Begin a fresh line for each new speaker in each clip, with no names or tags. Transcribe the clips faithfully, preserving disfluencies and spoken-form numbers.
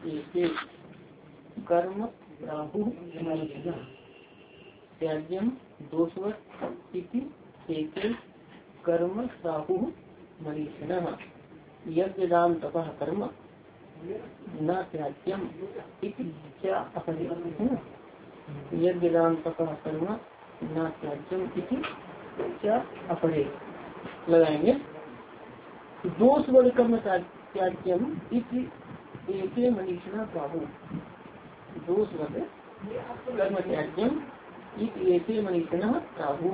एके कर्म राहु त्याज्यम दोषवत् इति एके कर्म राहु मनीषिणः यज्ञदान तपः कर्म न त्याज्यम इति च अपरे यज्ञदान तपः कर्म न त्याज्यम इति च अपरे लगाएंगे। दोष वर्ग कर्म त्याज्यम इति एके मनीषिणः राहु दोष वर्ग कर्म त्याज्यम इति एके मनीषिणः राहु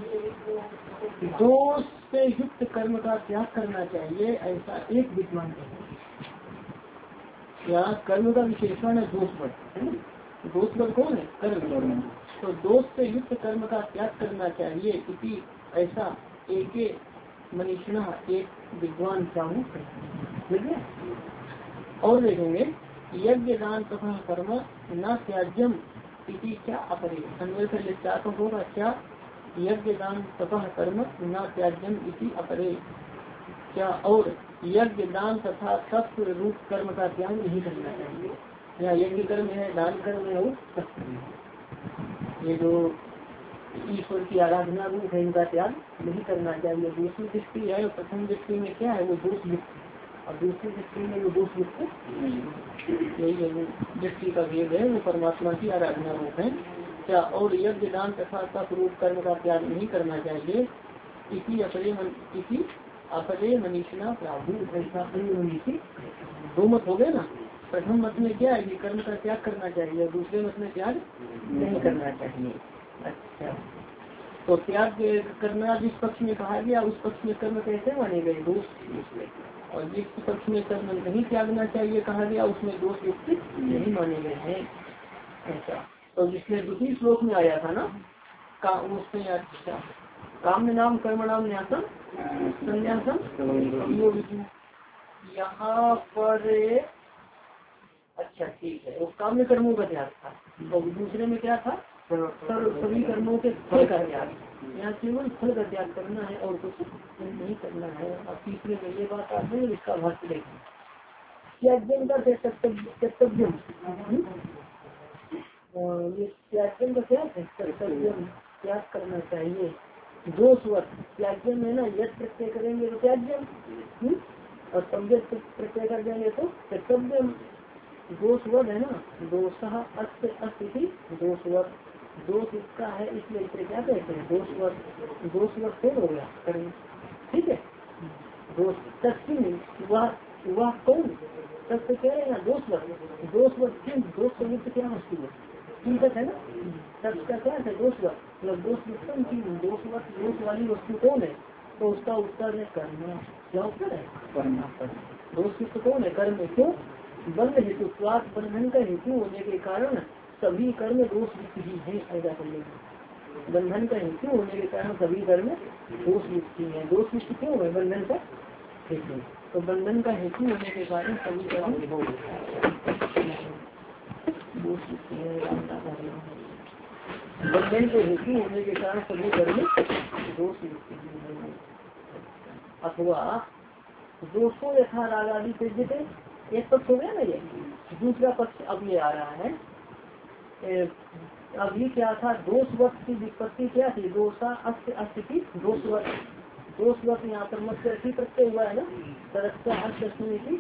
दोष से युक्त कर्म का त्याग करना चाहिए ऐसा एक विद्वान है। क्या कर्म का विशेषण है दोष वर्ग, दोष वर्ग कौन है कर्म, तो दोष से युक्त कर्म का त्याग करना चाहिए इति ऐसा एक मनीषिणा एक विद्वान राहु है। और देखेंगे यज्ञ दान तथा कर्म न त्याज्यम इति क्या अपरे अन्वय से लिप्तात्मक होगा क्या यज्ञ दान तपः कर्म न त्याज्यम इति अपरे क्या और यज्ञ दान तथा सत्व रूप कर्म का त्याग नहीं करना चाहिए। या यज्ञ कर्म है, दान कर्म है और सत्व ये जो ईश्वर की आराधना रूप है इनका त्याग नहीं करना चाहिए। दूसरी दृष्टि है प्रथम दृष्टि में क्या है वो दोष युक्त और दूसरी दृष्टि में वो दोष युक्त यही है वो दृष्टि का भेद है। वो परमात्मा की आराधना रूप है क्या और यज्ञ दान तथा सत्व रूप कर्म का त्याग नहीं करना चाहिए। इसी अपरे मन इसी अपरे मनीषिणा राहु ऐसा मनीषी दो मत हो गए ना। प्रथम मत में क्या है कि कर्म का त्याग करना चाहिए, दूसरे मत में त्याग नहीं करना चाहिए। अच्छा तो त्याग करना जिस पक्ष में कहा गया उस पक्ष में कर्म कैसे माने गए दोष, और जिस पक्ष में कर्म नहीं त्यागना चाहिए कहा गया उसमें दोष युक्त नहीं माने गए हैं। ऐसा तो जिसने दूसरी श्लोक में आया था ना का उसमें अच्छा काम्य नाम कर्म नाम न्यासम संन्यासम यहाँ पर अच्छा ठीक है वो काम्य कर्मों का त्याग था और दूसरे में क्या था सभी कर्मों के फल का त्याग। यहाँ केवल फल का त्याग करना है और कुछ नहीं करना है। अब तीसरे में ये बात आती है इसका भाष्य देखें त्याज्यम का कर्तव्यम ये त्याज्यम का क्या है कर्तव्यम त्याग करना चाहिए। दोषवत त्याज्यम है ना यद प्रत्यय करेंगे तो त्याज्यम और तब्यत प्रत्यय कर देंगे तो कर्तव्यम। दोषवत है ना दोषः अस्त अस्ति दोषवत दोष इसका है इसलिए इसे क्या कहते हैं दोषवत। दोषवत कौन हो गया कर्म ठीक है दोष तस्वीर वह वह कौन तत्व कह रहे हैं दोषवत दोषवत किन दोष से युक्त क्या वस्तु है चिंतक है ना तब का क्या है दोषवत मतलब दोष युक्तम की दोषवत दोष वाली वस्तु कौन है तो उसका उत्तर है कर्म। क्या उत्तर है कर्म। दोष युक्त कौन है कर्म क्यों बंध हेतु स्वास्थ्य बंधन का हेतु होने के कारण सभी कर्म दोष युक्त ही है। ऐसा कर लेंगे बंधन का हेतु होने के कारण सभी कर्म दोष युक्त ही है। दोष युक्त क्यों है बंधन का हेतु तो बंधन का हेतु होने के कारण सभी कर्म दोष युक्त है। बंधन के हेतु होने के कारण सभी कर्म दोष युक्त है। अथवा दोषों यथा राग आदि से जैसे एक पक्ष हो गया ना ये दूसरा पक्ष अब ये आ रहा है। अभी क्या था दोष वक्त की विपत्ति क्या थी दोषा अस्त अस्ति दोषवत दोषवत यहाँ पर मत प्रत्यय हुआ है ना तरक्ता अष्टमी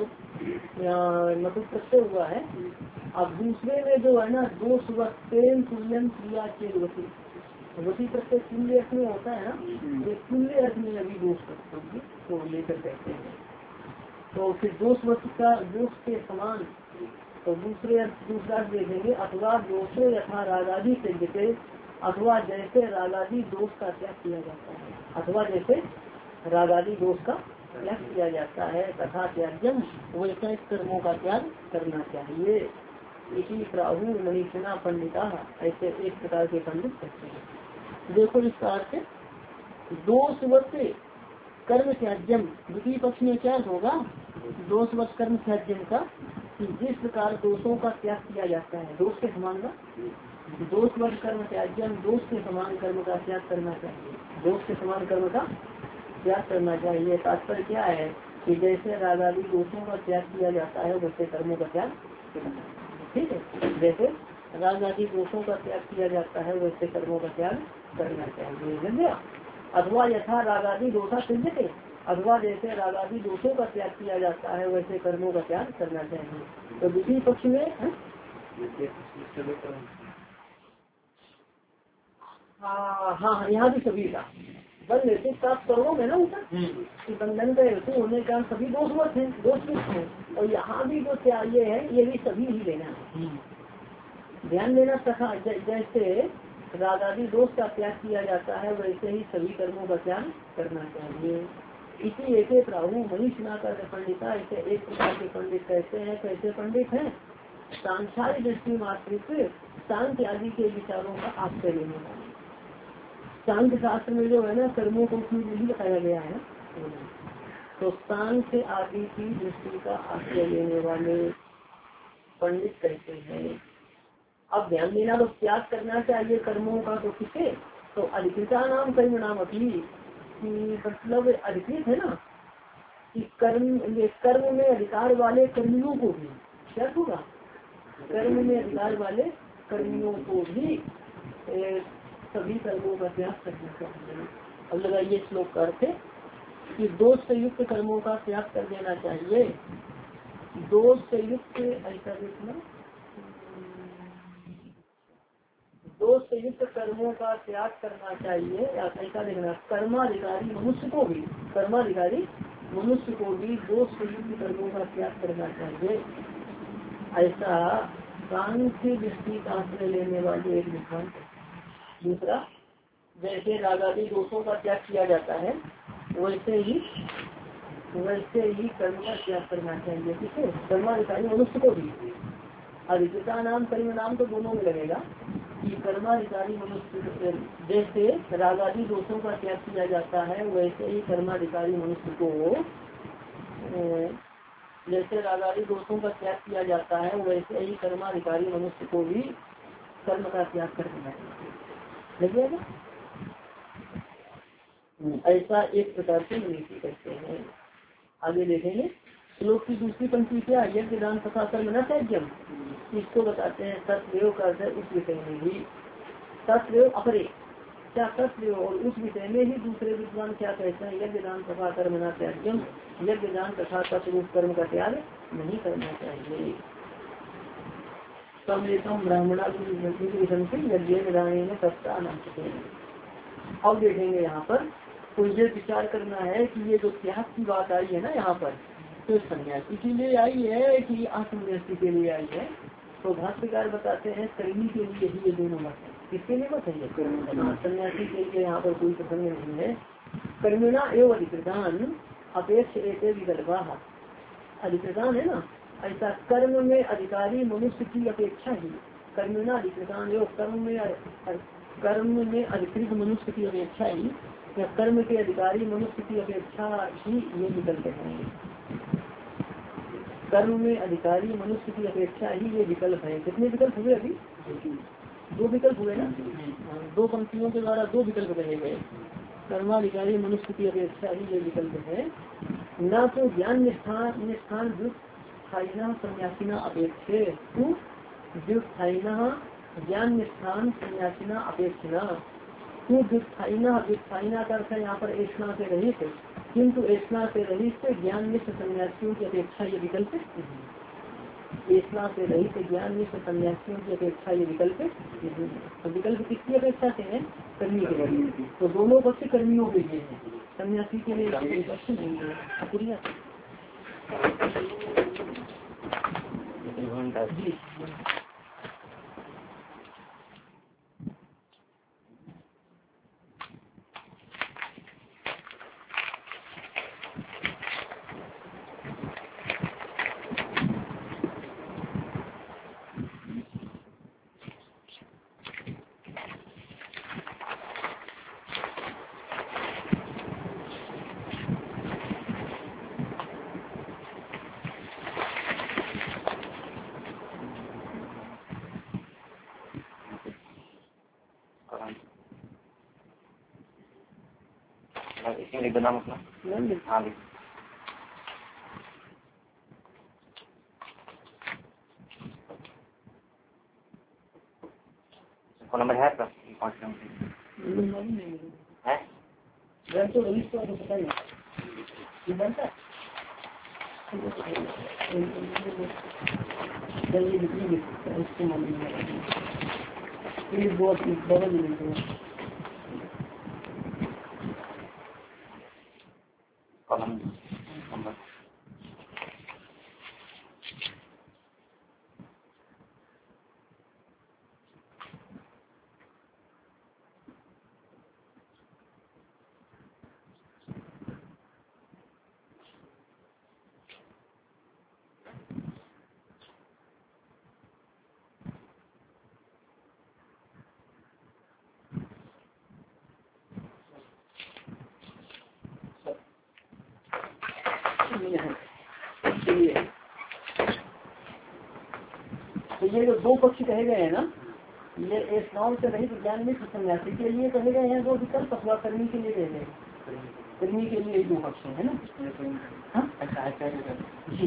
मतलब प्रत्यय हुआ है। अब दूसरे में जो है ना दोषवत प्रेम तुल्यम क्रिया चेदवती वती प्रत्यय तुल्य अर्थ में होता है ना ये तुल्य अर्थ में अभी दोष प्रत्यय को लेकर कहते हैं। तो फिर दोष वस्तु का दोष के समान तो दूसरे दूसरा देखेंगे अथवा दोषो यथा रागादि से जैसे अथवा जैसे रागादि दोष का त्याग किया जाता है अथवा जैसे रागादि दोष का त्याग किया जाता है तथा त्याज्यम वैसे कर्मों का त्याग करना चाहिए। इसी राहु मनीषिणा पंडिता ऐसे एक प्रकार के पंडित कहते हैं। देखो इस प्रकार से दोषवत कर्म त्याज्यम द्वितीय पक्ष में क्या होगा दोषवत कर्म त्याज्यम का कि जिस प्रकार दोषों का त्याग किया जाता है दोष के समान का दोषवत कर्म त्याज्यम दोष के समान कर्म का त्याग करना चाहिए। दोष के समान कर्म का त्याग करना चाहिए। तात्पर्य क्या है
कि जैसे राग आदि दोषों का त्याग किया जाता है वैसे कर्मों का त्याग, ठीक है, जैसे राग आदि दोषों का त्याग किया जाता है वैसे कर्मों का त्याग करना चाहिए, लग गया। अथवा यथा राग आदि दोषा सिद्धते, अथवा जैसे राग आदि दोषों का त्याग किया जाता है वैसे कर्मों का त्याग करना चाहिए। तो दूसरी पक्ष में है? हाँ हाँ, यहाँ भी सभी का बंद हेतु प्राप्त करो में ना ऊपर कि बंधन का हेतु होने का सभी दोष मत है, दोष मुक्त है। और यहाँ भी जो त्याग है ये भी सभी ही लेना है, ध्यान देना। तथा जैसे राग आदि दोष का त्याग किया जाता है वैसे ही सभी कर्मों का त्याग करना चाहिए। इसी एक एक राहु मनीष ना कर पंडिता, ऐसे एक प्रकार के पंडित कहते हैं। कैसे पंडित हैं? सांसारिक दृष्टि मात्र शांति आदि के विचारों का आश्रय लेने वाले। शांत शास्त्र में जो है ना कर्मों को नहीं बताया गया है, तो शांत आदि की दृष्टि का आश्रय लेने वाले पंडित कहते हैं। अब ध्यान देना, तो त्याग करना चाहिए कर्मों का, तो किसे? तो अधिकृता नाम कर्म नाम अपनी, मतलब अधिकृत है ना कि कर्म कर्म में अधिकार वाले कर्मियों को भी क्या होगा, कर्म में अधिकार वाले कर्मियों को भी ए, सभी कर्मों का त्याग करना चाहिए। अब लगाइए श्लोक का अर्थ कि दोष से युक्त कर्मों का त्याग कर देना चाहिए। दोष से युक्त, ऐसा देखना, दोष से युक्त कर्मों का त्याग करना चाहिए। ऐसा देखना, कर्माधिकारी मनुष्य को भी, कर्माधिकारी मनुष्य को भी दोष से युक्त कर्मों का त्याग करना चाहिए। ऐसा सांख्य दृष्टि का आश्रय लेने वाले एक विद्वान। दूसरा, जैसे राग आदि दोषों का त्याग किया जाता है वैसे ही वैसे ही कर्म का त्याग करना चाहिए। किसे? कर्माधिकारी मनुष्य को भी। अधिकृता नाम कर्म नाम तो दोनों में लगेगा कि कर्माधिकारी मनुष्य, जैसे राग आदि दोषों का त्याग किया जाता है वैसे ही कर्माधिकारी मनुष्य को, जैसे राग आदि दोषों का त्याग किया जाता है वैसे ही कर्माधिकारी मनुष्य को भी कर्म का त्याग कर देना चाहिए। लग ऐसा एक प्रकार से नीति करते हैं। आगे देखेंगे श्लोक की दूसरी पंक्ति क्या, यज्ञ दान तथा कर्म न त्याज्यम, इसको बताते हैं तत्व का उस विषय में ही, तत्व अपरे क्या तत्व और उस विषय में ही दूसरे विद्वान क्या कहते हैं, यज्ञ दान तथा कर्म न त्याज्यम, यज्ञ दान तथा तत्व कर्म का त्याग नहीं करना चाहिए। तम ब्राह्मणा यज्ञ दान सत्ता नाम। अब देखेंगे यहाँ पर तो ये विचार करना है कि ये जो त्याग की बात आई है ना यहाँ पर, तो सन्यासी के लिए आई है कि असन्यासी के लिए आई है। तो भाष्यकार बताते हैं कर्मी के लिए ही ये दोनों मत है। किसके लिए मत है ये? सन्यासी के लिए यहाँ पर कोई प्रसंग नहीं है। कर्मिणा एवं अधिकृतान अपेक्ष एक विकल्पा, अधिकृतान है ना, ऐसा कर्म में अधिकारी मनुष्य की अपेक्षा ही, कर्मिणा अधिकृतान एवं कर्म में कर्म में अधिकृत मनुष्य की अपेक्षा ही, या कर्म के अधिकारी मनुष्य की अपेक्षा ही ये विकल्प है। कर्म में अधिकारी मनुष्य की अपेक्षा ही ये विकल्प है। कितने विकल्प हुए अभी? दो विकल्प हुए ना, दो पंक्तियों के द्वारा दो विकल्प कहे गए। कर्माधिकारी मनुष्य की अपेक्षा ही ये विकल्प है। न तो ज्ञान निष्ठान निष्ठान व्युत्थायिना सन्यासीना अपेक्षे, व्युत्थायिना ज्ञान निष्ठान सन्यासीना अपेक्षिना, व्युत्थायिना व्युत्थायिना का अर्थ है यहाँ पर ऐसा से रहित, किंतु ऐसा से रहित ज्ञान निष्ठ सन्यासियों की अपेक्षा ये विकल्प, ऐसा से रहित ज्ञान निष्ठ सन्यासियों की अपेक्षा ये विकल्प। तो विकल्प किसकी अपेक्षा से है? कर्मी के लिए। तो दोनों पक्ष कर्मियों के लिए है, सन्यासी के लिए पक्ष नहीं है। जी
नाम अपना। हाँ नंबर है आपका पाँच नंबर है
तो रईस को पता ही नहीं बनता जल्दी निकली उसके मामले में बहुत बदल मिलते हैं
कॉलम नंबर
तो ये जो दो पक्ष कहे गए हैं ना, ये स्नान से रहित ज्ञान में सन्यासी के लिए कहे गए हैं, दो विकल्प अथवा कर्मी के लिए कहे गए, कर्मी के लिए दो पक्ष है ना। जी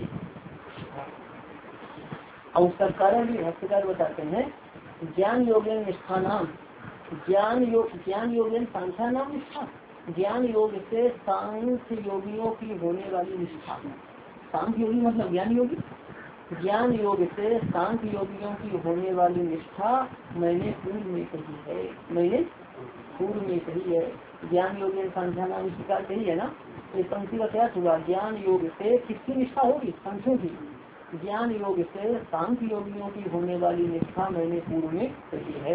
और उसका कारण भी भाष्यकार बताते हैं, ज्ञान योगेन निष्ठा नाम, ज्ञान योग ज्ञान योगेन सांख्या नाम निष्ठा, ज्ञान योग से सांख्य योगियों की होने वाली निष्ठा। सांख्य योगी मतलब ज्ञान योगी, ज्ञान योग से सांख्य योगियों की होने वाली निष्ठा मैंने पूर्व में कही है, मैंने पूर्व में कही है। ज्ञान योग संख्या नाम इस प्रकार कही है ना, ये पंक्ति का क्या हुआ, ज्ञान योग से किसकी निष्ठा होगी, सांख्यों की, ज्ञान योग से सांख्य योगियों की होने वाली निष्ठा मैंने पूर्व में कही है।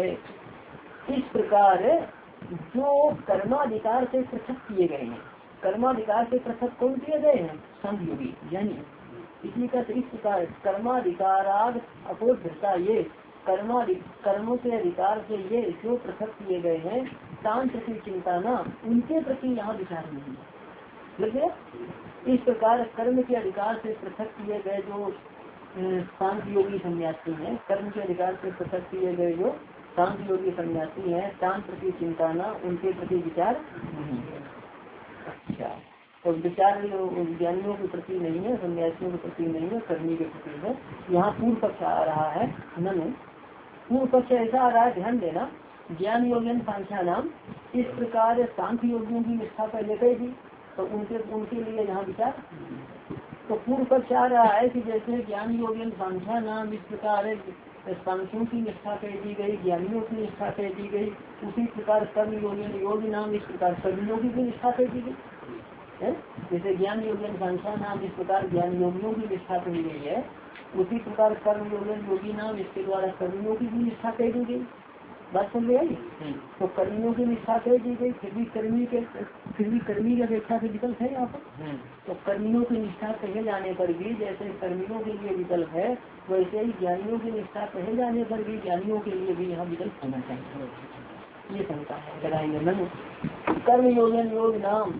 इस प्रकार जो कर्माधिकार से पृथक किए गए हैं, कर्माधिकार से पृथक कौन किए गए हैं, सांख्य योगी, यानी इसी का इस प्रकार कर्माधिकाराद अपोधता, ये कर्मा कर्मों के अधिकार से ये जो पृथक किए गए हैं, तान प्रति चिंता न, उनके प्रति यहाँ विचार नहीं है। लगे इस प्रकार कर्म के अधिकार से पृथक किए गए जो सांख्य योगी सन्यासी हैं, कर्म के अधिकार से पृथक किए गए जो सांख्य योगी सन्यासी हैं, तान प्रति चिंता न, उनके प्रति विचार नहीं है। अच्छा, तो विचार ज्ञानियों के प्रति नहीं है, सन्यासियों के प्रति नहीं है, कर्मी के प्रति है। यहाँ पूर्व पक्ष आ रहा है, ननु पूर्व पक्ष ऐसा आ रहा है, ध्यान देना, ज्ञान योगन सांख्या नाम, इस प्रकार सांख्य योगियों की निष्ठा पहले कही थी, तो उनके उनके लिए यहाँ विचार। तो पूर्व पक्ष आ रहा है कि जैसे ज्ञान योगन सांख्या नाम इस प्रकार सांख्यों की निष्ठा कह दी गई, ज्ञानियों की निष्ठा कह दी गई, उसी प्रकार कर्म योगन योग नाम इस प्रकार कर्मियों की भी निष्ठा कह दी गई है। जैसे ज्ञान योगन संख्या नाम इस प्रकार ज्ञान योगियों की निष्ठा कही गई है, उसी प्रकार कर्म योगन योगी नाम इसके द्वारा कर्मियों की भी निष्ठा कह दी गई। बात समझ आई? तो कर्मियों की निष्ठा कह दी गई, फिर भी कर्मी के फिर भी कर्मी की अपेक्षा से विकल्प है यहाँ पर। तो कर्मियों की निष्ठा कहे जाने पर भी जैसे कर्मियों के लिए विकल्प है, वैसे ही ज्ञानियों की निष्ठा कहे जाने पर भी ज्ञानियों के लिए भी यहाँ विकल्प होना चाहिए। ये शंका है, लगाएंगे मन कर्म योगन योग नाम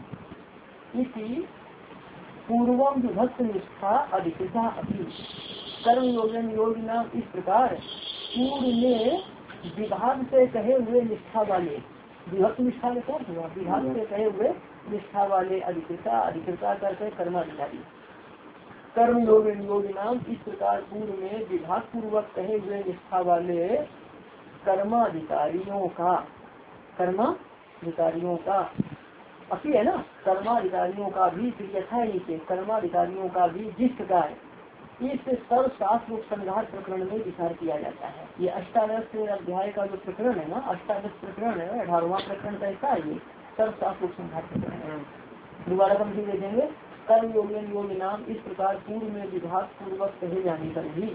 इसी पूर्वम विभक्त निष्ठा अधिकता अपनी, कर्म योगन योग नाम इस प्रकार पूर्व में विभाग से कहे हुए निष्ठा वाले, विभक्त निष्ठा के साथ हुआ विभाग से कहे हुए निष्ठा वाले अधिकृता, अधिकृता करके कर्माधिकारी, कर्म योगन योग नाम इस प्रकार पूर्व में विभाग पूर्वक कहे हुए निष्ठा वाले कर्माधिकारियों का, कर्माधिकारियों का अभी है ना, कर्माधिकारियों का भी यथा नीचे कर्माधिकारियों का भी जिस प्रकार इस सर्व शास्त्र उपसंहार प्रकरण में विचार किया जाता है। ये अष्टादश अध्याय का जो प्रकरण है ना, अष्टादश प्रकरण है, अठारहवां प्रकरण कैसा है, ये सर्व शास्त्र उपसंहार प्रकरण है। दोबारा हम भी देखेंगे, कर्म योगन योग नाम इस प्रकार पूर्व में विभाग पूर्वक कहे जाने पर भी,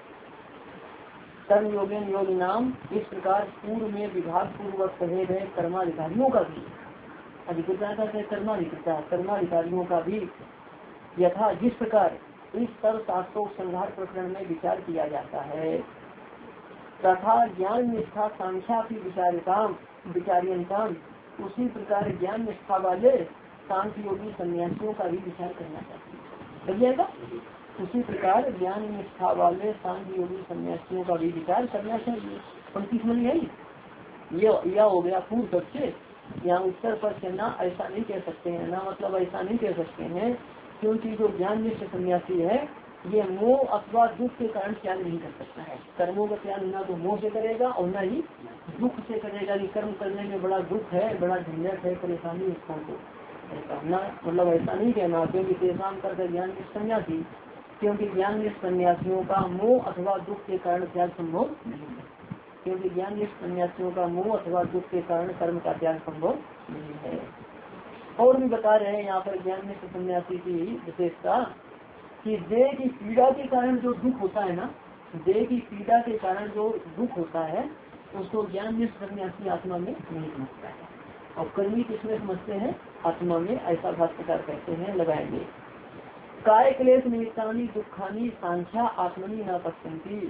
कर्म योगन योग नाम इस प्रकार पूर्व में विभाग पूर्वक कहे गए कर्माधिकारियों का भी, अधिकृता का कर्माधिकृता कर्माधिकारियों का भी यथा जिस प्रकार इस सर्व शास्त्रों संहार प्रकरण में विचार किया जाता है, तथा ज्ञान निष्ठा सांख्या की विचारिताम विचारियंताम, उसी प्रकार ज्ञान निष्ठा वाले सांख्य योगी सन्यासियों का भी विचार करना चाहिए। समझिएगा, उसी प्रकार ज्ञान निष्ठा वाले सांख्य योगी सन्यासियों का भी विचार करना चाहिए। पंक्ति समझ गई? ये यह हो गया पूर्व पक्ष। यहाँ उत्तर पक्ष ना ऐसा नहीं कह सकते हैं, ना मतलब ऐसा नहीं कह सकते हैं, क्योंकि जो ज्ञान निष्ठ सन्यासी है ये मोह अथवा दुख के कारण त्याग नहीं कर सकता है। कर्मों का त्याग ना तो मोह से करेगा और न ही दुख से करेगा कि कर्म करने में बड़ा दुख है, बड़ा झंझट है, परेशानी उसको तो ऐसा ना, मतलब ऐसा नहीं कहना, क्योंकि तेजाम करते ज्ञान निष्ठ सन्यासी, क्योंकि ज्ञान निष्ठ सन्यासियों का मोह अथवा दुख के कारण त्याग संभव नहीं है। क्योंकि ज्ञान निष्ठ सन्यासियों का मोह अथवा दुख के कारण कर्म का त्याग संभव नहीं है। और भी बता रहे हैं यहाँ पर ज्ञान निष्ठ सन्यासी की विशेषता कि देह की पीड़ा के कारण जो दुख होता है ना, देह की पीड़ा के कारण जो दुख होता है उसको ज्ञान निष्ठ सन्यासी आत्मा में नहीं समझता है, और कर्मी किसमें समझते हैं? आत्मा में। ऐसा भाष्यकार कहते हैं, लगाएंगे। काय क्लेश निमित्तानी दुखानी सांख्या आत्मनि न पश्यन्ति।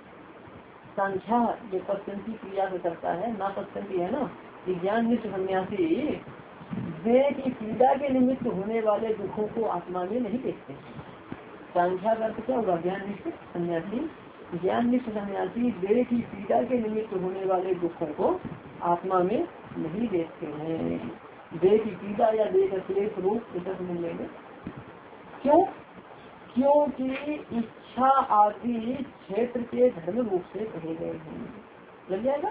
सांख्या जो पश्यन्ति क्रिया से करता है, ना पश्यन्ति है ना, कि ज्ञान निष्ठ सन्यासी देह की पीड़ा के निमित्त होने वाले दुखों को आत्मा में नहीं देखते। सांख्या का अर्थ क्या होगा? ज्ञान निष्ठ सन्यासी। ज्ञान निष्ठ सन्यासी देह की पीड़ा के निमित्त होने वाले दुखों को आत्मा में नहीं देखते हैं। देह की पीड़ा या देह का क्लेश रूप इधर मिलेंगे। क्यों? क्योंकि इच्छा आदि क्षेत्र के धर्म रूप से कहे गए हैं। लग जाएगा?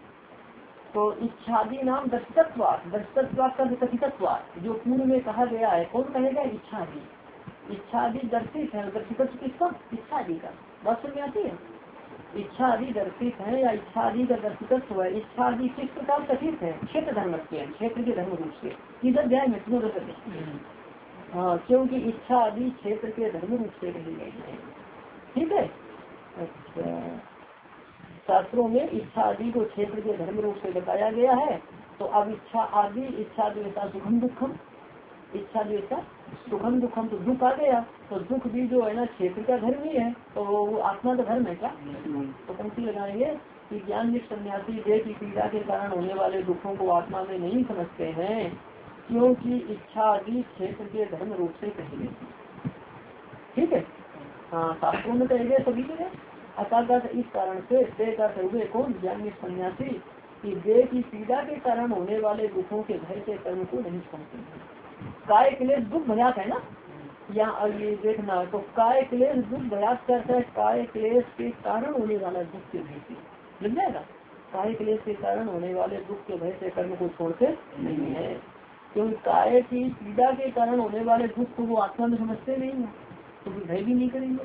तो इच्छादि नाम दर्शितत्वात्, दर्शितत्वात् का कथितत्वात्, जो पूर्व में कहा गया है, कौन कहेगा? इच्छादि। इच्छादि दर्शित है, दर्शित किसका? इच्छादि का। बात समझ में आती है? इच्छादि दर्शित है या इच्छादि का दर्शितत्व है। इच्छादि किस प्रकार कथित है? क्षेत्र धर्म के, क्षेत्र के धर्म रूप से। किधर जाए में तुम्हें? हाँ, क्योंकि इच्छा आदि क्षेत्र के धर्म रूप से कही गई है। ठीक है। अच्छा, शास्त्रों में इच्छा आदि को क्षेत्र के धर्म रूप से बताया गया है। तो अब इच्छा आदि, इच्छा द्वेषा सुखम दुखम, इच्छा द्वेषा सुखम दुखम, तो दुख आ गया, तो दुख भी जो है ना क्षेत्र का धर्म ही है, तो वो आत्मा का धर्म है क्या? तो पंक्ति लगाएंगे कि ज्ञान निष्ठ सन्यासी देह की पीड़ा के कारण होने वाले दुखों को आत्मा में नहीं समझते हैं, क्योंकि इच्छा आदि क्षेत्र के धर्म रूप से कही गई। ठीक है। हाँ, शास्त्रों में कहे गए सभी जगह। अर्थात इस कारण से देह का सर्वे कौन? ज्ञान निष्ठ सन्यासी कि देह की पीड़ा के कारण होने वाले दुखों के भय से कर्म को नहीं समझते हैं। काय क्लेश दुख भयात है ना, यहाँ ये देखना। तो काय क्लेश दुख भयात करता है, काय क्लेश के कारण होने वाला दुख के भय से, लग जाएगा। काय क्लेश के कारण होने वाले दुख के भय से कर्म को छोड़ते नहीं है, क्योंकि काय की पीड़ा के कारण होने वाले दुख को वो आत्मा में समझते नहीं है, तो भय भी नहीं करेंगे।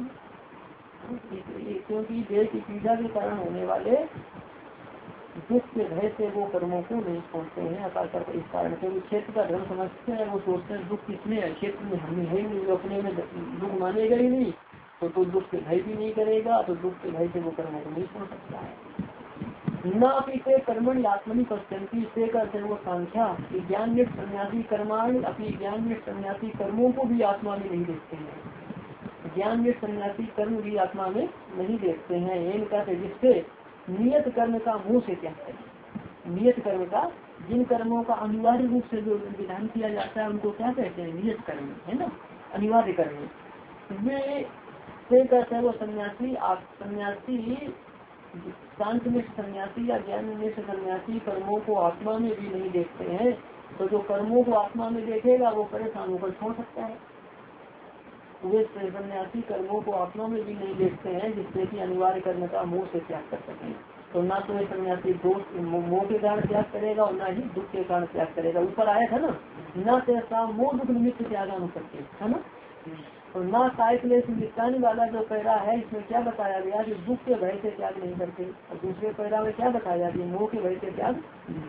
क्योंकि देह की पीड़ा के कारण होने वाले दुख के भय से वो कर्मों को नहीं छोड़ते हैं। अर्थात इस कारण से क्षेत्र का धर्म समझते हैं, वो सोचते हैं दुख किसमें है, क्षेत्र में हमें है नहीं, वो अपने में दुख मानेगा ही नहीं, तो, तो दुख के भय भी नहीं करेगा, तो दुख के भय से वो कर्मों को नहीं छोड़ सकता है। न अपने कर्मण आत्मनि पश्यन्ति से करते वो सांख्या कि ज्ञान निष्ठ सन्यासी कर्माण अपनी ज्ञान निष्ठ सन्यासी कर्मों को भी आत्मा में नहीं देखते हैं। ज्ञान निष्ठ सन्यासी कर्म भी आत्मा में नहीं देखते हैं। इनका जिससे नियत कर्म का मुंह से त्याग करें। नियत कर्म का, जिन कर्मों का अनिवार्य रूप से जो विधान किया जाता है उनको क्या कहते हैं? नियत कर्म, है ना, अनिवार्य कर्म। वे से कहते हैं वो सन्यासी, आप सन्यासी शांत निष्ठ सन्यासी या ज्ञान निष्ठ सन्यासी कर्मों को आत्मा में भी नहीं देखते हैं। तो जो कर्मों को आत्मा में देखेगा वो परेशान होकर छोड़ सकता है। वे सन्यासी कर्मों को आत्मा में भी नहीं देखते हैं, जिससे कि अनिवार्य कर्म का मोह से त्याग कर सकें। तो ना तो ये सन्यासी दोष मोह के कारण त्याग करेगा और ना ही दुख के कारण त्याग करेगा। ऊपर आया था ना, न तेसा मोह दुख निमित्त त्याग अनुपत्ति, है ना। तो ना काय क्लेश निमित्तानि वाला जो पैरा है, इसमें क्या बताया गया कि दुख के भय से त्याग नहीं करते, और दूसरे पैरा में क्या बताया कि मोह के भय से त्याग।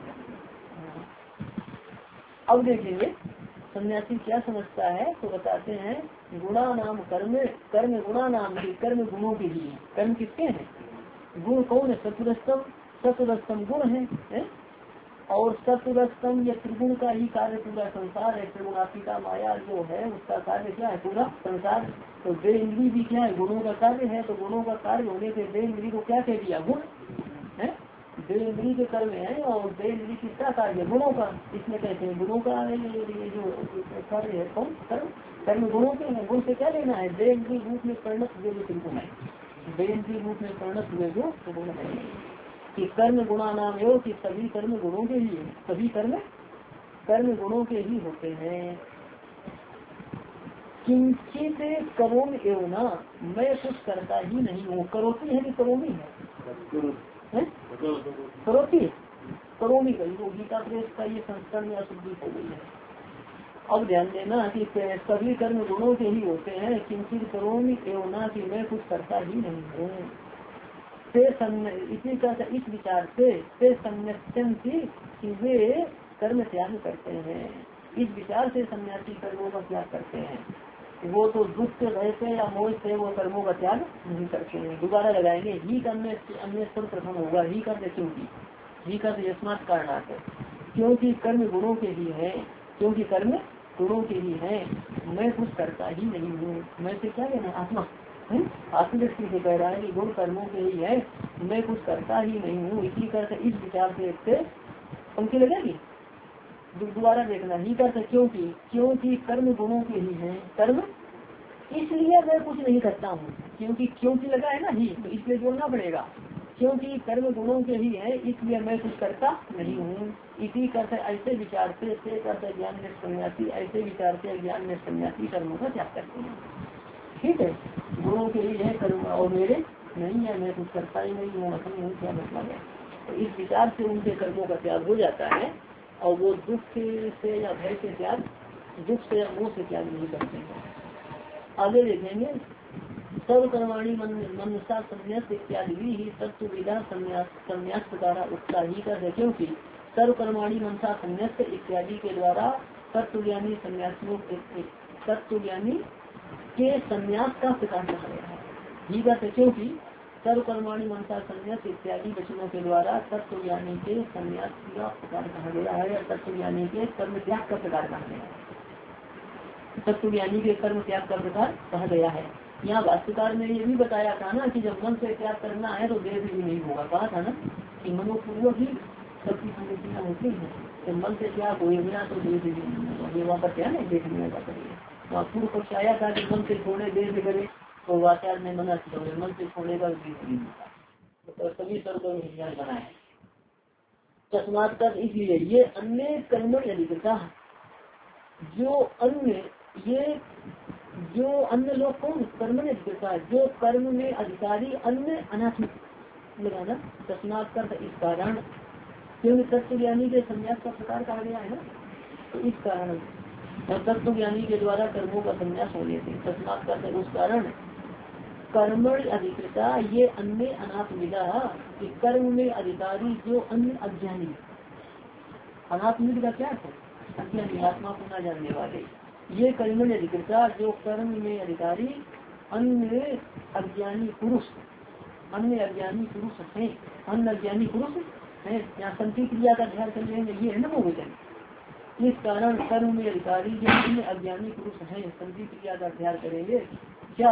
अब देखेंगे सन्यासी क्या समझता है, तो बताते हैं गुणा नाम कर्म, कर्म गुणा नाम, कर्म गुणों के लिए। कर्म किसके हैं? गुण कौन है? सत्वरस्तम, सत्वरस्तम गुण है, है? और सत्वरस्तम या त्रिगुण का ही कार्य पूरा संसार है। त्रिगुणात्मिका माया जो है उसका कार्य क्या है? पूरा संसार। तो दे इंद्री भी क्या है? गुणों का कार्य है। तो गुणों का कार्य होने से दे इंद्री को क्या कह दिया? गुण है। दे इंद्री के कर्म है और दे इंद्री किसका कार्य? गुणों का। इसमें कहते हैं गुणों का ये जो कार्य है कौन? कर्म। कर्म गुणों के हैं। गुण से क्या लेना है? दे इंद्री रूप में परिणत हुए जो त्रिगुण है, दे इंद्री रूप में परिणत हुए जो त्रिगुण है। कि कर्म गुणा नाम हो कि सभी कर्म गुणों के ही है, सभी कर्म कर्म गुणों के ही होते हैं। किंचित करोमि एवं ना, मैं कुछ करता ही नहीं हूँ। करोती है कि करोमी है, करोती करोमी गई वो गीता प्रेस का ये संस्करण में अशुद्धि हो गई है। अब ध्यान देना कि सभी कर्म गुणों के ही होते हैं। किंचित करोमि एवं ना कि मैं कुछ करता ही नहीं हूँ। इसी का इस विचार से संन्यासन की वे कर्म त्याग करते हैं। इस विचार से सन्यासी कर्मों का त्याग करते हैं। वो तो दुख से भय से या मोह से वो कर्मों का त्याग नहीं करते हैं। दोबारा लगाएंगे ही करने अन्य प्रथम होगा। ही कर क्योंकि ही कर यस्मात् कारणात्, क्योंकि कर्म गुणों के ही है, क्योंकि कर्म गुणों के ही है, मैं कुछ करता ही नहीं हूँ। मैं से क्या लेना, आत्मा आत्मदृष्टि से कह रहा है कि गुण कर्मों के ही है, मैं कुछ करता ही नहीं हूँ। इसी करके इस विचार से पंक्ति लगेगी। दोबारा देखना ही करते क्योंकि क्योंकि कर्म गुणों के ही है, कर्म इसलिए मैं कुछ नहीं करता हूँ। क्योंकि क्योंकि लगा है ना ही, तो इसलिए जोड़ना पड़ेगा। क्योंकि कर्म गुणों के ही है इसलिए मैं कुछ करता नहीं हूँ। इसी करते ऐसे विचार से करते ज्ञान में सन्यासी, ऐसे विचार से ज्ञान में सन्यासी कर्मों का त्याग करते हैं। ठीक है, गुणों के ही है कर्म और मेरे नहीं है, मैं कुछ करता ही नहीं हूँ, असली हूँ, क्या मतलब है। तो इस विचार से उनके कर्मों का त्याग हो जाता है और वो दुख से या भय से त्याग, दुख से या मोह से त्याग नहीं करते हैं। आगे देखेंगे सर्व कर्माणी मनसा संन्यास इत्यादि ही तत्व विदा संन्यास संन्यास प्रकार उत्साह ही कर है। क्योंकि सर्व कर्माणी मनसा संन्यास इत्यादि के द्वारा तत्व ज्ञानी सन्यासियों तत्व ज्ञानी के संन्यास का प्रकार कहा गया है। ही कहते क्योंकि सर्व कर्माणी मनसा संन्यास इत्यादि वचनों के द्वारा तत्व ज्ञानी के संन्यास का प्रकार कहा गया है या तत्व ज्ञानी के कर्म त्याग का प्रकार कहा गया है। तत्व ज्ञानी के कर्म त्याग का प्रकार कहा गया है। यहाँ भाष्यकार ने ये भी बताया था ना कि जब मन से त्याग करना है तो देह भी नहीं होगा। कहा था ना कि मनोपूर्वक ही सबकी समस्या होती है। तो मन से त्याग हो गया तो देह भी नहीं होगा। ये वहाँ पर क्या नहीं देखने का करिए। वहाँ पूर्व पक्ष आया था कि मन से छोड़े देह से करे तो वाचार ने मना किया, मन से छोड़े का तो सभी सर्व विज्ञान बनाए। तस्मात् तत् इसलिए ये अन्य कर्म अधिकता जो अन्य ये जो अन्य लोग कौन कर्म में अधिकता जो कर्म में अधिकारी अन्य अनात्म लगाना। तस्मात् तत् इस कारण, क्योंकि तत्व ज्ञानी के संन्यास का प्रकार कहा गया है ना, तो इस कारण और तत्व ज्ञानी के द्वारा कर्मों का संन्यास होने से तस्मात् तत् उस कारण कर्मण अधिकृता ये अन्य अनात्मविदा कि कर्म में अधिकारी जो अन्य अज्ञानी। अनात्मविद का क्या है, अज्ञानी, आत्मा को न जानने वाले। ये कर्मण अधिकृता जो कर्म में अधिकारी अन्य अज्ञानी पुरुष, अन्य अज्ञानी पुरुष है, अन्य अज्ञानी पुरुष है। यहाँ संति क्रिया का ध्यान कर लेंगे, ये है ना वो वचन। इस कारण कर्म में अधिकारी जो अन्य अज्ञानी पुरुष है, संति क्रिया का ध्यान करेंगे। क्या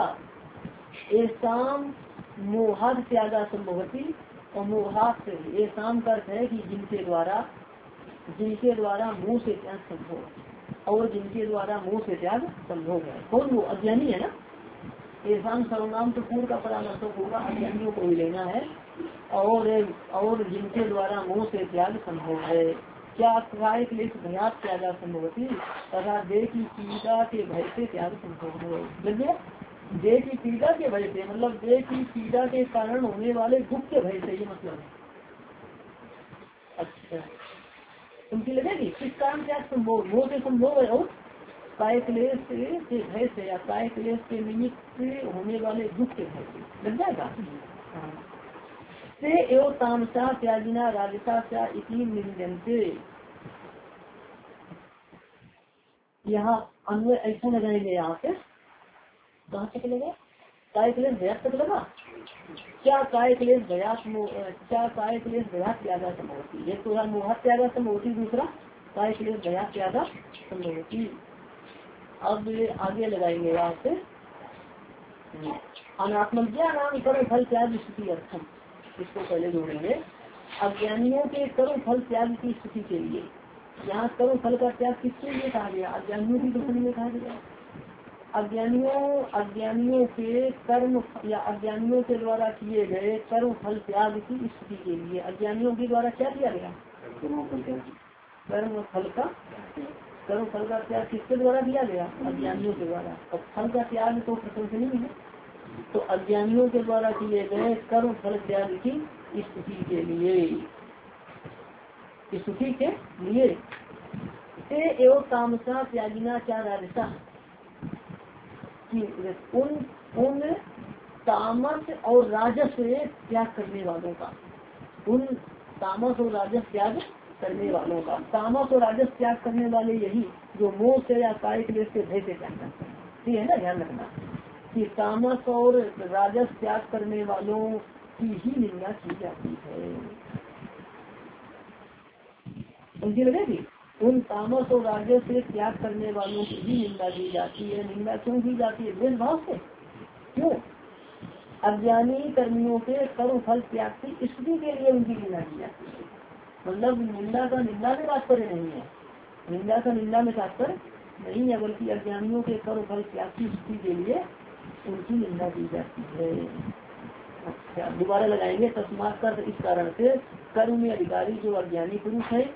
एसाम मोहात त्यागा संभवती और मोहात एसाम का अर्थ है कि जिनके द्वारा जिनके द्वारा मुंह से त्याग संभव और जिनके द्वारा मुंह से त्याग संभव है। कौन वो अज्ञानी है ना। एसाम सर्वनाम तो पूर्व का परामर्शक होगा, अज्ञानियों को भी लेना है। और और जिनके द्वारा मुंह से त्याग संभव है। क्या काय क्लेश भयात त्यागा संभवती तथा देह की पीड़ा के भय से त्याग संभव है। देखिए देह की पीड़ा के भय से मतलब देह की पीड़ा के कारण होने वाले दुख के भय से, ये मतलब है। अच्छा उनकी लगेगी किस कारण त्याग संभव, मोह से संभव है और काय क्लेश के भय से या काय क्लेश के निमित्त होने वाले दुख के भय से लग जाएगा। से एवं तामसा त्यागिना राजसा चा इति निंदन्ते। यहाँ अन्वय ऐसा लगाएंगे, यहाँ से कहाँ तक लगा, काय क्लेश भयात तक लगा। क्या काय क्लेश भयात क्या काय क्लेश भयात त्यागा संभवती। एक तो मोहात त्यागा संभवती, दूसरा काय क्लेश भयात त्यागा संभवती। अब आगे लगाएंगे यहाँ से अनात्मज्ञा नाम कर्म फल त्याग स्थिति अर्थम। इसको पहले जोड़ेंगे अज्ञानियों के कर्म फल त्याग की स्थिति के लिए। यहाँ कर्म फल का त्याग किसके लिए कहा गया, अज्ञानियों की दृष्टि में कहा गया। अज्ञानियों अज्ञानियों के कर्म या अज्ञानियों के द्वारा किए गए कर्म फल त्याग की स्थिति के लिए। अज्ञानियों के द्वारा क्या किया गया, कर्म फल का कर्म फल का त्याग किसके द्वारा किया गया? अज्ञानियों के द्वारा। और फल का त्याग तो प्रशंसनीय है, तो अज्ञानियों के द्वारा किए गए कर्म फल त्याग की स्तुति के लिए, स्तुति के लिए ते एवं तामसा त्यागिना क्या राजसा, उन उन तामस और राजस से त्याग करने वालों का, उन तामस और राजस त्याग करने वालों का, तामस और राजस त्याग करने वाले यही जो मोह से या कायिक लेस से भय से त्याग करते हैं। ठीक है ना, ध्यान रखना कि तामस और राजस त्याग करने वालों की ही निंदा की जाती है। उनकी लगेगी उन तामस और राजस से त्याग करने वालों की ही निंदा की जाती है। निंदा क्यों की जाती है? द्वेष भाव से। क्यों? अज्ञानी कर्मियों के कर्म फल त्याग की स्तुति के लिए उनकी निंदा की जाती है। मतलब निंदा का निंदा में तात्पर्य नहीं है, निंदा का निंदा में तात्पर्य नहीं है, बल्कि अज्ञानियों के कर्म फल त्याग की स्तुति के लिए उनकी निंदा की जाती है। अच्छा, दोबारा लगाएंगे तस्मात का इस कारण से कर्म में अधिकारी जो अज्ञानी पुरुष है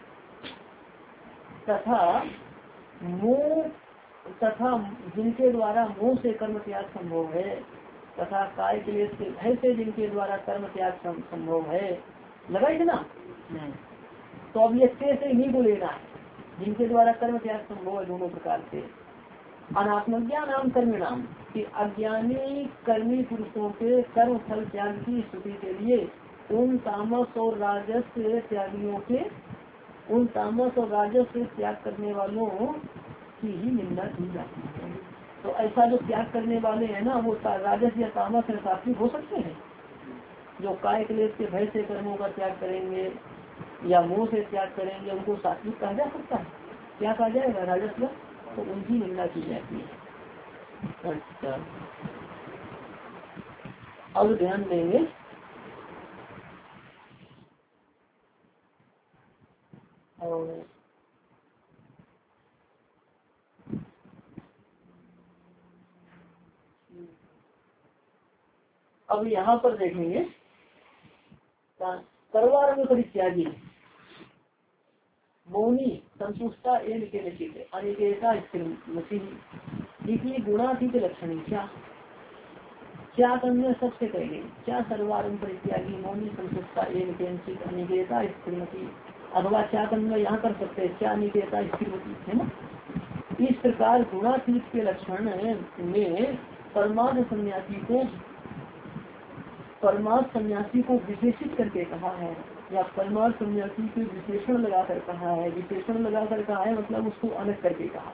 तथा मोह तथा जिनके द्वारा मोह से कर्म त्याग संभव है, तथा काय क्लेश के भय से जिनके द्वारा कर्म त्याग संभव है। लगा इतना? तो अब ये से से इन्हीं को लेना है जिनके द्वारा कर्म त्याग संभव है दोनों प्रकार से। अनात्मज्ञा नाम कर्म नाम कि अज्ञानी कर्मी पुरुषों के कर्म फल त्याग की स्तुति के लिए उन तामस और राजस त्यागियों के, उन तामस और राजस से त्याग करने वालों की ही निंदा की जाती है। तो ऐसा जो त्याग करने वाले हैं ना, वो राजस या तामस सात्विक हो सकते हैं। जो काय क्लेश के भय से कर्मों का त्याग करेंगे या मोह से त्याग करेंगे, उनको सात्विक कहा जा सकता है। क्या कहा जाएगा? राजस। तो उनकी निंदा की जाती है। अच्छा, अब ध्यान देंगे और अब यहाँ पर देखेंगे सर्वारंभ परित्यागी मौनी संतुष्टा एन के निश्चित अनिकेता स्थिर गुणातीत लक्षण क्या क्या करने सबसे पहले क्या सर्वारंभ परित्यागी मौनी संतुष्टा एन के निश्चित अनिकेता स्थिरमती, अथवा क्या करना यहाँ कर सकते हैं क्या अनिकेता स्थिरमती है ना। इस प्रकार गुणातीत के लक्षण में परमार्थ सन्यासी को परमार्थ सन्यासी को विशेषित करके कहा है, या परमार्थ सन्यासी के विशेषण लगाकर कहा है। विशेषण लगाकर कहा है मतलब उसको अलग करके कहा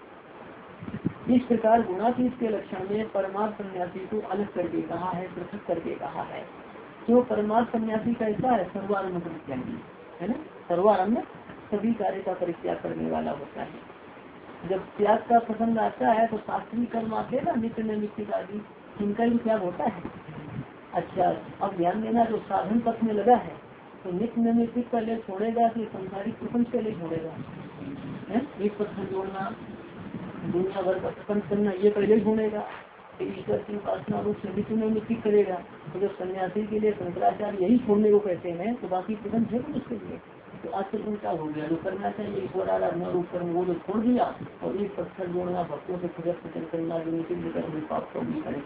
है। इस प्रकार गुणातीत के लक्षण में परमार्थ सन्यासी को अलग करके कहा है, पृथक करके कहा है। क्यों? परमार्थ सन्यासी कैसा है? सर्वारंभ परित्यागी है ना। सर्वारंभ सभी कार्य का परित्याग करने वाला होता है। जब त्याग का प्रसंग आता है तो शास्त्रीय कर्म आते हैं ना, नित्य नैमित्तिक आदि, इनका भी त्याग होता है। अच्छा, अब ध्यान देना जो साधन पथ में लगा है तो नित्य नैमित्तिक पहले छोड़ेगा कि संसारिक प्रपंच पहले छोड़ेगा? एक पत्थर जोड़ना, दुनिया भर का प्रपंच करना, ये पहले छोड़ेगा। फिर ईश्वर की उपासना रूप से नित्य नैमित्तिक करेगा। तो जब सन्यासी के लिए शंकराचार्य यही छोड़ने को कहते हैं तो बाकी प्रपंच है उसके लिए। तो आजकल उल्टा हो गया, जो करना चाहिए ईश्वर आराधना रूप कर्म वो जो छोड़ दिया, और एक पत्थर जोड़ना, भक्तों से पूजा पूजन करना, जो नित्य कर्म पाप को भी सारे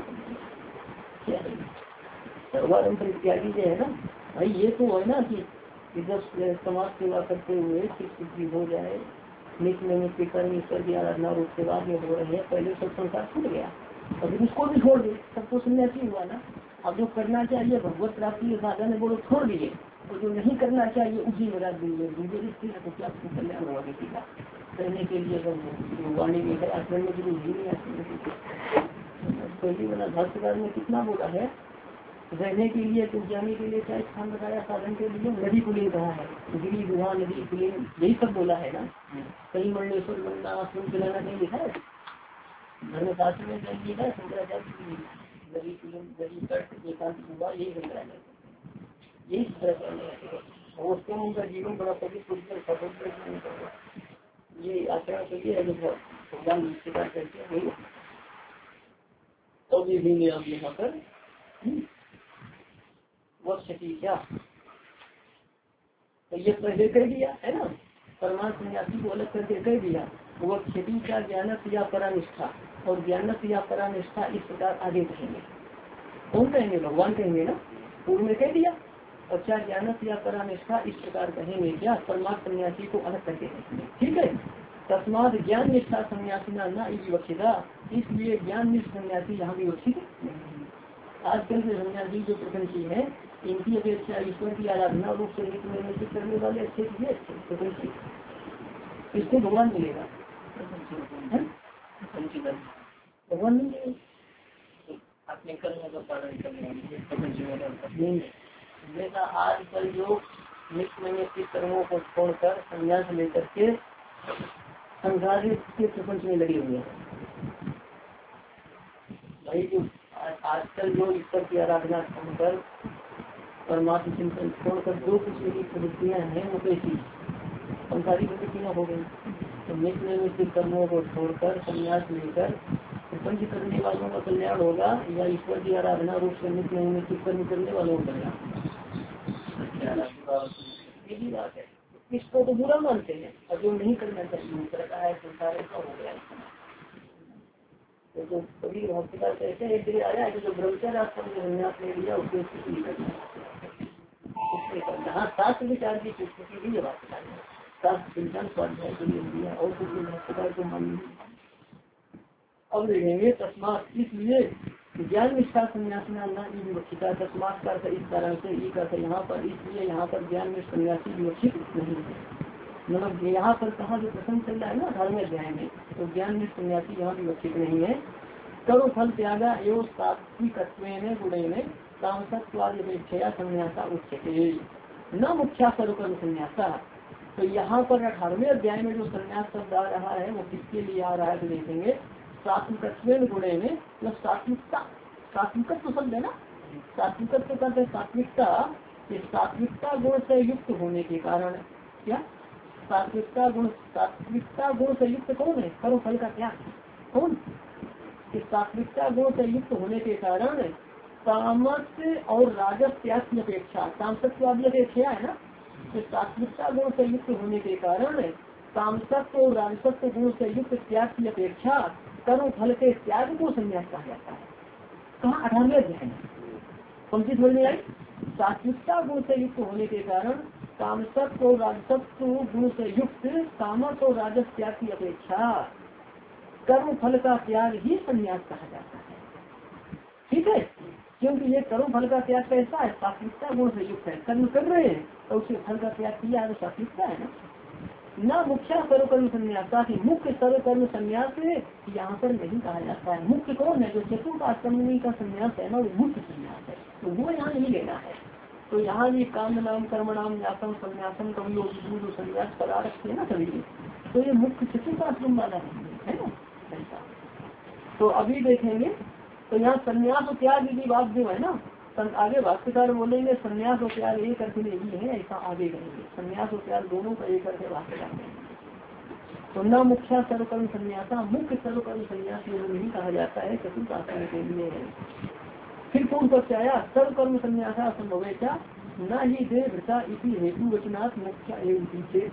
क्या है सर्वारंभ इत्यादि जो है ना भाई, ये तो है ना कि जब समाज सेवा करते हुए सिद्धि हो जाए, नित्य नैमित्य कर्म ईश्वर की आराधना और उसके बाद में हो रहे हैं, पहले सब संसार छूट गया और उसको भी छोड़ दे, सबको सन्यासी हुआ ना। अब जो करना चाहिए भगवत प्राप्ति के साधन है वो लोग छोड़ दिए, और जो नहीं करना चाहिए उसी में रात दिन है तो क्या कल्याण हुआ किसी का। रहने के लिए अगर वाणी में है आचरण में जरूरी नहीं आचरण पहली वाला भाष्यकार ने कितना बोला है, रहने के लिए तो जाने के लिए क्या स्थान बताया, साधन के लिए नदी कुलीन कहा है, गिरी गुहा नदी कुलीन यही सब बोला है ना। कहीं मंडलेश्वर मंडा आश्रम चलाना नहीं लिखा है, धर्म शास्त्र में नहीं लिखा है शंकराचार्य नदी कुलीन नदी तट एकांत गुहा यही शंकराचार्य यही शंकराचार्य और उसके उनका जीवन बड़ा पवित्र ये आचरण करिए है भगवान स्वीकार करके वही तो भी भी आप यहाँ पर वर्ष की क्या तो ये पहले कर दिया है ना। परमार्थ सन्यासी को अलग करके कह दिया, वह खेती का ज्ञानस या परानिष्ठा और ज्ञानस या परानिष्ठा इस प्रकार आगे कहेंगे। कौन कहेंगे? भगवान कहेंगे ना, पूर्व में कह दिया। और क्या ज्ञानस या परानिष्ठा इस प्रकार कहेंगे, क्या परमार्थ सन्यासी को अलग करके कहेंगे। ठीक है, तस्माद ज्ञान निष्ठा सन्यासी न विवक्षिता, इसलिए ज्ञान निष्ठ सन्यासी यहाँ विवक्षित। आजकल के सन्यासी जो प्रपंची है, इनकी अपेक्षा ईश्वर की आराधना रूप से निर्मित करने वाले अच्छे अच्छे प्रपंची, इसको भगवान मिलेगा, भगवान मिलेगा अपने कर्म का पालन करने। जैसा आजकल जो नित्य नित्य कर्मों को छोड़कर संन्यास लेकर के संसार के प्रपंच में लगे हुए हैं। भाई जो आजकल जो ईश्वर की आराधना छोड़कर परमात्मा चिंतन छोड़कर जो कुछ मेरी प्रवृत्तियाँ हैं वो कैसी संसारी प्रवृत्तियाँ हो गई। तो नित्य नित्य कर्मों को छोड़कर संन्यास लेकर प्रपंच करने वालों का कल्याण होगा या ईश्वर की आराधना रूप से नित्य नित्य कर्म करने वालों का कल्याण? यही बात है। इसको तो बुरा मानते हैं और जो नहीं करना चाहिए करता है संसार ऐसा हो गया। तो जो कभी हॉस्पिटल से ऐसे एक दिन आया है कि जो ब्रह्मचर्य आश्रम में संन्यास ले लिया उसको स्थिति नहीं करना। हाँ, शास्त्र विचार की स्थिति भी ये बात बताई है, शास्त्र चिंतन स्वाध्याय के लिए दिया और कुछ हॉस्पिटल को मान। अब देखेंगे तस्मात, इसलिए ज्ञान निष्ठा संन्यासी विवक्षिता, तस्मात का इस कारण से ई का यहाँ पर, इसलिए यहाँ पर ज्ञान में सन्यासी विवक्षित नहीं है। मतलब यहाँ पर कहा जो प्रसंग चल रहा है ना अठारहवें अध्याय में, तो ज्ञान में सन्यासी यहाँ विवक्षित नहीं है। करो फल त्यागा एवं सात्विक गुणे में तामसत्वाद अपेक्षा संन्यासा उच्चते न मुख्या सर्वकर्म संन्यासा। तो यहाँ पर अठारहवें अध्याय में जो संन्यास शब्द आ रहा है वो किसके लिए आ रहा है तो देखेंगे सात्विक गुणे में, मतलब सात्विकता, सात्विकत्व शब्द है ना, सात्विकत्व कहते हैं सात्विकता। ये सात्विकता गुण से युक्त होने के कारण, क्या सात्विकता गुण, सात्विकता गुण से युक्त कौन है? कर्म फल का त्याग कौन? कि सात्विकता गुण से युक्त होने के कारण तामस और राजस त्याग की अपेक्षा, तामसत्वादी अपेक्षा है ना, तो सात्विकता गुण से युक्त होने के कारण तामसत्व और राजसत्व गुण से युक्त त्याग की अपेक्षा कर्म फल के त्याग को संन्यास कहा जाता है। कहाँ? अठारहवें अध्याय में पंक्ति समझ में आई। सात्विकता गुण से युक्त होने के कारण तामसत्व और राजसत्व गुण से युक्त तामस और राजस त्याग की अपेक्षा कर्म फल का त्याग ही संन्यास कहा जाता है। ठीक है, क्योंकि ये कर्म फल का त्याग कैसा है? सात्विकता गुण से युक्त है, कर्म कर रहे हैं तो उसके फल का त्याग किया है तो सात्विकता है ना। न मुख्य सर्वकर्म संन्यासा की मुख्य सर्वकर्म संन्यास यहाँ पर नहीं कहा जाता है। मुख्य कौन है? जो चतुर्थ आश्रमी का संन्यास है ना, वो मुख्य संन्यास है, तो वो यहाँ नहीं लेना है। तो यहाँ भी काम नाम कर्म नाम न्यासम संन्यासम कवि जो संन्यास करा रखते हैं ना सभी, तो ये मुख्य चतुर्थ आश्रम वाला है ना ऐसा। तो अभी देखेंगे तो यहाँ संन्यास और त्याग की बात जो है ना, आगे भाष्यकार बोलेंगे संन्यास और त्याग एक अर्थ में ही है, ऐसा आगे कहेंगे। संन्यास और त्याग दोनों का एक अर्थ है भाष्यकार में। तो न मुख्य सर्वकर्म संन्यासा, मुख्य सर्वकर्म संन्यास नहीं कहा जाता है, चतुर्थ आश्रम के लिए है। फिर कौन पक्ष आया? सर्वकर्म संन्यासा संभव है क्या? न ही दे भ्रता इसी हेतु वचनात् मुख्य एवं पीछे,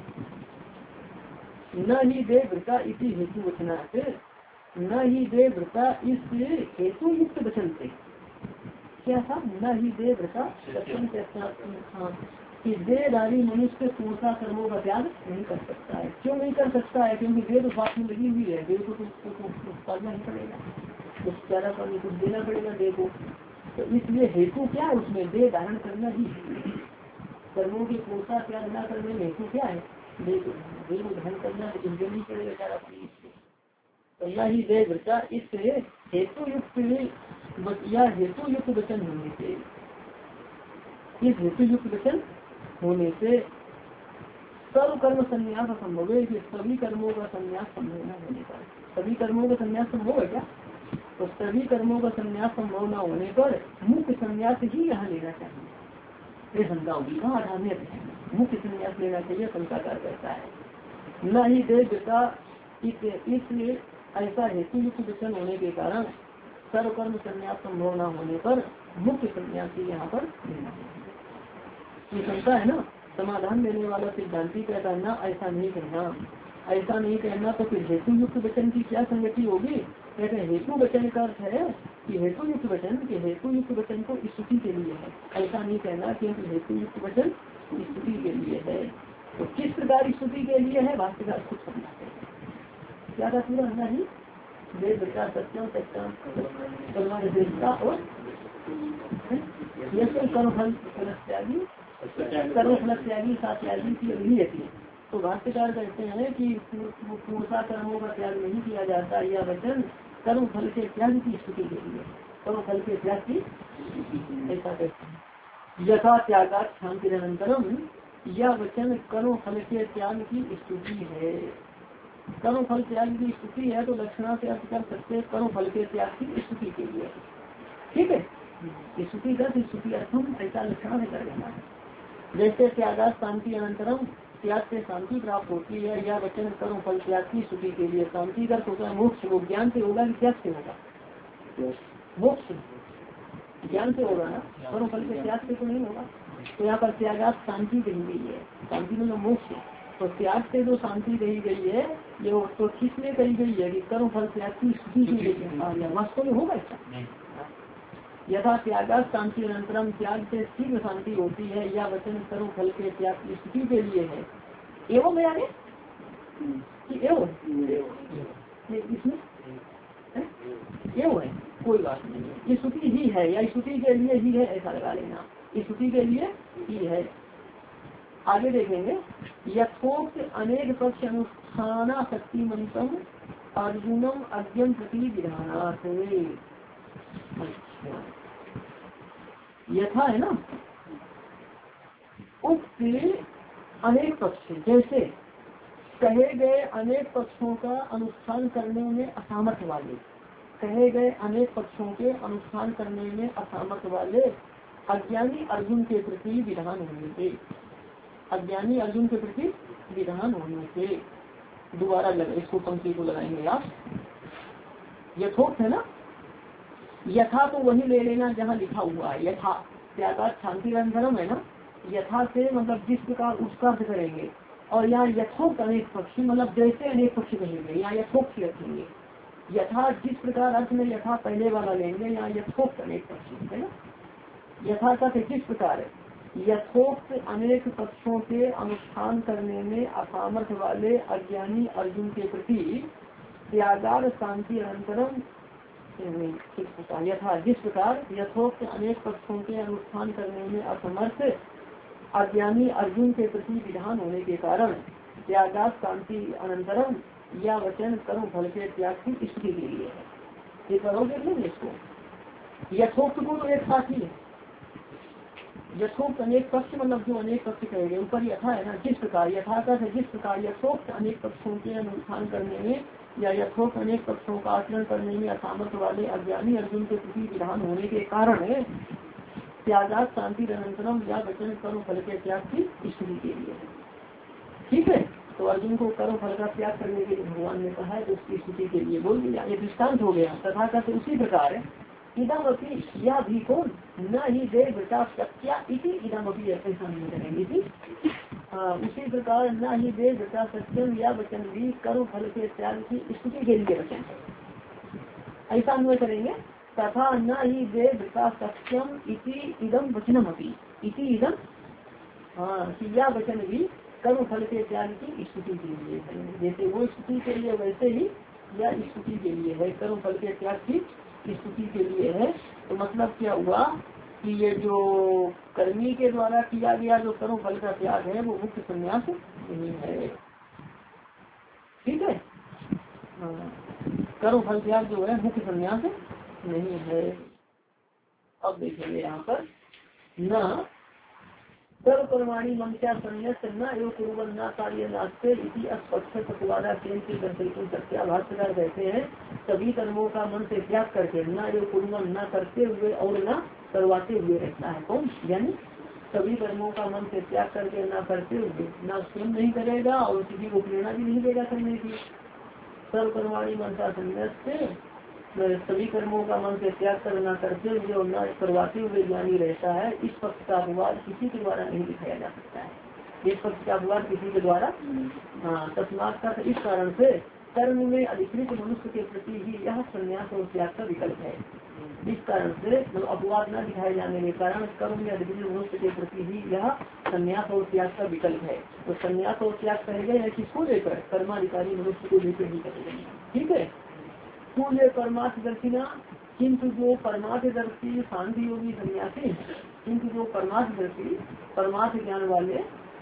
न ही दे भ्रता इसी हेतु वचनात्, न ही दे भ्रता इस हेतु युक्त वचन से। क्या था? न ही दे भ्रता वचन से, कि देहधारी मनुष्य पूर्णता कर्मों का त्याग नहीं कर सकता है। क्यों नहीं कर सकता है? क्योंकि देह तो बात में लगी हुई है, देह को तो पालना ही पड़ेगा, कुछ चारा पानी कुछ देना पड़ेगा देह को। तो इसलिए हेतु क्या है? उसमें देह धारण करना ही, कर्मों की पूर्णता त्याग न करने में हेतु क्या है? देह को धारण करना, लेकिन देना ही पड़ेगा चारा पानी। तो यह ही देह भ्रता इस हेतु युक्त या हेतु युक्त वचन होने से, इस हेतु युक्त वचन होने से सर्व कर्म संन्यास संभव है कि सभी कर्मों का संन्यास संभव न होने पर, सभी कर्मों का संन्यास संभव है क्या? तो सभी कर्मों का संन्यास संभव न होने पर मुख्य संन्यास ही यहाँ लेना चाहिए। ये शंका होगी कहाँ? अठारहवें मुख्य संन्यास लेना चाहिए, शंकाकार कहता है। न ही देवता इसलिए ऐसा हेतु युक्त वचन होने के कारण सर्वकर्म संन्यास संभव न होने पर मुख्य संन्यासी यहाँ पर लेना चाहिए। ये शंका है ना,
समाधान देने वाला सिद्धांति कहता है ना ऐसा नहीं कहना, ऐसा नहीं कहना तो फिर हेतु युक्त वचन की क्या संगति होगी। कहते हैं हेतु वचन का अर्थ है कि हेतु युक्त वचन के हेतु युक्त वचन को स्तुति के लिए है, ऐसा नहीं कहना क्योंकि हेतु युक्त वचन स्तुति के लिए है। तो किस प्रकार स्तुति के लिए है भाष्यकार खुद समझाते हैं। क्या था पूरा नहीं वेद विचार सत्यम सत्यम और ये कर्म फल त्यागी कर्म फल त्यागी सा त्यागी की अभिनीति। तो भाष्यकार कहते हैं कि पूर्णता कर्मों का त्याग नहीं किया जाता, यह वचन कर्म फल के त्याग की स्तुति के लिए, कर्म फल के त्याग की ऐसा कहते हैं। यथा त्यागात शांति निरंतरम, यह वचन कर्म फल के त्याग की स्तुति है। कर्म फल त्याग की स्तुति है तो लक्षणा से अर्थ कर सकते कर्म फल के त्याग की स्तुति के लिए। ठीक है, स्तुति का स्तुति अर्थम ऐसा लक्षणा से कर देना है। जैसे त्यागात शांति अनंतरम, त्याग से शांति प्राप्त होती है, यह वचन कर्म फल त्याग की स्तुति के लिए। शांति का होता है मोक्ष, वो ज्ञान से होगा कि त्याग से होगा? मोक्ष ज्ञान से होगा ना, कर्म फल के त्याग से तो नहीं होगा। तो यहाँ पर त्यागात शांति कही गई है, शांति मतलब मोक्ष। तो त्याग से जो शांति कही गई है ये तो किसने कही गई है कि कर्म फल त्याग की स्तुति के लिए। वास्तव में होगा ऐसा। यथा त्यागात शांति अनंतरम, त्याग से शीघ्र शांति होती है, यह वचन कर्म फल के त्याग की स्तुति के लिए है। एवं है आगे कि एवं इसमें एवं है, कोई बात नहीं है, ये स्तुति ही है या स्तुति के लिए ही है ऐसा लगा लेना, स्तुति के लिए ही है। आगे देखेंगे यथोक्त अनेक पक्ष अनुष्ठाना शक्ति मंत्रम अर्जुनम अज्ञम प्रति विधानार्थ। यथा है ना उक्त अनेक पक्ष, जैसे कहे गए अनेक पक्षों का अनुष्ठान करने में असामर्थ्य वाले, कहे गए अनेक पक्षों के अनुष्ठान करने में असामर्थ्य वाले अज्ञानी अर्जुन के प्रति विधान होने से, अज्ञानी अर्जुन के प्रति विधान होने से। दोबारा लगा इसको पंक्ति को लगाएंगे आप। यथोक्त है ना, यथा तो वही ले लेना जहाँ लिखा हुआ है यथा, त्यागात शांति निरंतरम है ना, यथा से मतलब जिस प्रकार उसका अर्थ करेंगे। और यहाँ यथोक्त अनेक पक्षी मतलब जैसे अनेक पक्षी कहेंगे, यहाँ यथोक्त रखेंगे। यथा जिस प्रकार अर्थ में यथा पहले वाला लेंगे, यहाँ यथोक्त अनेक पक्षी है ना। यथा का जिस प्रकार है, यथोक्त अनेक पक्षों के अनुष्ठान करने में असामर्थ्य वाले अज्ञानी अर्जुन के प्रति त्यागार शांति अनंतरम, यथा जिस प्रकार यथोक्त अनेक पक्षों के अनुष्ठान करने में असमर्थ अज्ञानी अर्जुन के प्रति विधान होने के कारण त्यागात शांति अनंतरम यह वचन कर्म फल के त्याग की स्तुति के लिए है। ये करोगे नहीं इसको, यथोक्त को तो एक साथ ही है। यथोक्त अनेक पक्ष मतलब जो अनेक पक्ष कहेंगे, ऊपर यथा है ना, जिस प्रकार यथा का है जिस प्रकार यथोक्त अनेक पक्षों के अनुष्ठान करने में या यथोक्त अनेक पक्षों का आचरण करने में असामर्थ्य वाले अज्ञानी अर्जुन के प्रति विधान होने के कारण त्यागात शांति अनंतरम या वचन कर्म फल के त्याग की स्तुति के लिए। ठीक है, तो अर्जुन को कर्म फल का त्याग करने के लिए भगवान ने कहा है, तो उसकी स्तुति के लिए बोल दिया। ये दृष्टांत हो गया। तथा कहते उसी प्रकार इदम अपनी यह भी कौन न ही दे बेटा सत्या इति इदम अपनी ऐसा नहीं करेंगे। उसी प्रकार न ही दे बेटा सत्यम या वचन भी कर्म फल के त्याग की स्तुति के लिए वचन ऐसा अन्वय करेंगे। तथा न ही दे बेटा सत्यम इति इदम वचनम अपनी इति इदम, हाँ या वचन भी कर्म फल के त्याग की स्तुति के लिए है। जैसे वो स्तुति के लिए वैसे ही या स्तुति के लिए है, कर्म फल के त्याग की स्तुति के लिए है। तो मतलब क्या हुआ कि ये जो कर्मी के द्वारा किया गया जो कर्म फल का त्याग है वो मुख्य संन्यास नहीं है। ठीक है, कर्म फल त्याग जो है मुख्य संन्यास नहीं है। अब देखेंगे यहाँ पर न सर्व परमाणी मंत्या संन्यास न एवं कुरुवन न कार्य नास्ते इति अस्पष्ट प्रतिवादा केंद्र दर्शक सत्या भाष्यकार कहते हैं सभी कर्मों का मन से त्याग करके न एवं कुरुवन न करते हुए और न करवाते हुए रहता है। कौन? यानी सभी कर्मों का मन से त्याग करके न करते हुए, न स्वयं नहीं करेगा और किसी को प्रेरणा भी नहीं देगा करने की। सर्व कर्माणी मंत्या संन्यास से सभी कर्मों का मन से त्याग कर न करते हुए और न करवाते हुए ज्ञानी रहता है। इस पक्ष का अनुवाद किसी के द्वारा नहीं दिखाया जा सकता है।
एक पक्ष का अपवाद किसी के द्वारा। हाँ, तस्मात् का इस कारण से कर्म में अधिकृत मनुष्य के प्रति ही यह संन्यास और त्याग का विकल्प है। इस कारण से मतलब अपवाद न दिखाए जाने के कारण कर्म में अधिकृत मनुष्य के प्रति ही यह संन्यास और त्याग का विकल्प है। तो संन्यास और त्याग कहेगा या किसको लेकर? कर्माधिकारी मनुष्य को लेकर ही करेगा। ठीक है। पूर्व परमार्थदर्शिना, किंतु जो परमार्थदर्शी शांति योगी सन्यासी, किंतु जो परमार्थदर्शी परमार्थ ज्ञान वाले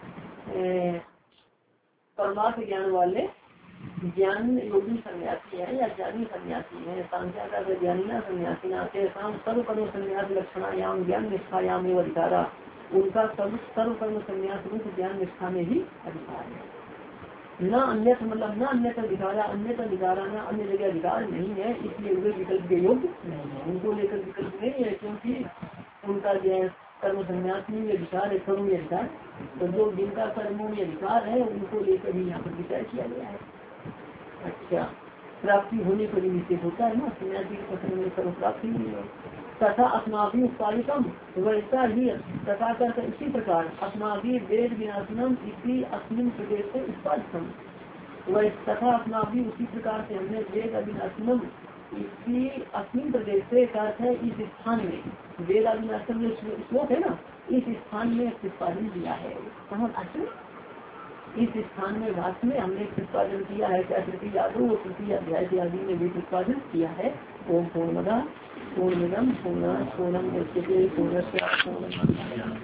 परमार्थ ज्ञान वाले ज्ञान योगी सन्यासी है या ज्ञानी सन्यासी है, सांख्या का ज्ञानी ना सन्यासी ना शाम सर्व कर्म संन्यास लक्षणायाम ज्ञान निष्ठायाम एवं अधिकारा, उनका सर्व सर्व कर्म संन्यास रूप ज्ञान निष्ठा में ही अधिकार है। न अन्य मतलब न अन्य अधिकारा, अन्य अधिकारा न अन्य जगह अधिकार नहीं है, इसलिए वे विकल्प के योग्य नहीं है। उनको लेकर विकल्प नहीं है, क्योंकि उनका जो कर्म संन्यास में अधिकार है, कर्म में अधिकार। तो जो जिनका कर्मों में अधिकार है उनको लेकर ही यहाँ पर विचार किया गया है। अच्छा, प्राप्ति होने पर निश्चित होता है ना, सन्यासी के पसंद में कर्म प्राप्ति नहीं है। तथा अस्माभि उत्पादितम वैसा ही तथा कर इसी प्रकार अस्माभि वेद विनाशनम इसी अस्मिन प्रदेश से उत्पादितम वै तथा अस्माभि उसी प्रकार से हमने वेद अविनाशनम इसी अस्मिन प्रदेश से अर्थ है इस स्थान में, वेद अविनाशनम जो श्लोक है ना, इस स्थान में प्रतिपादन किया है। कहाँ भाष्य? इस स्थान में भाष्य में हमने प्रतिपादन किया है। क्या तृतीय आदि और तृतीय अध्याय के आदि में भी प्रतिपादन किया है। ओम पूर्णमदा पूर्णमिदम पूर्णा पूर्णम मुच्यते पूर्णस्य पूर्णम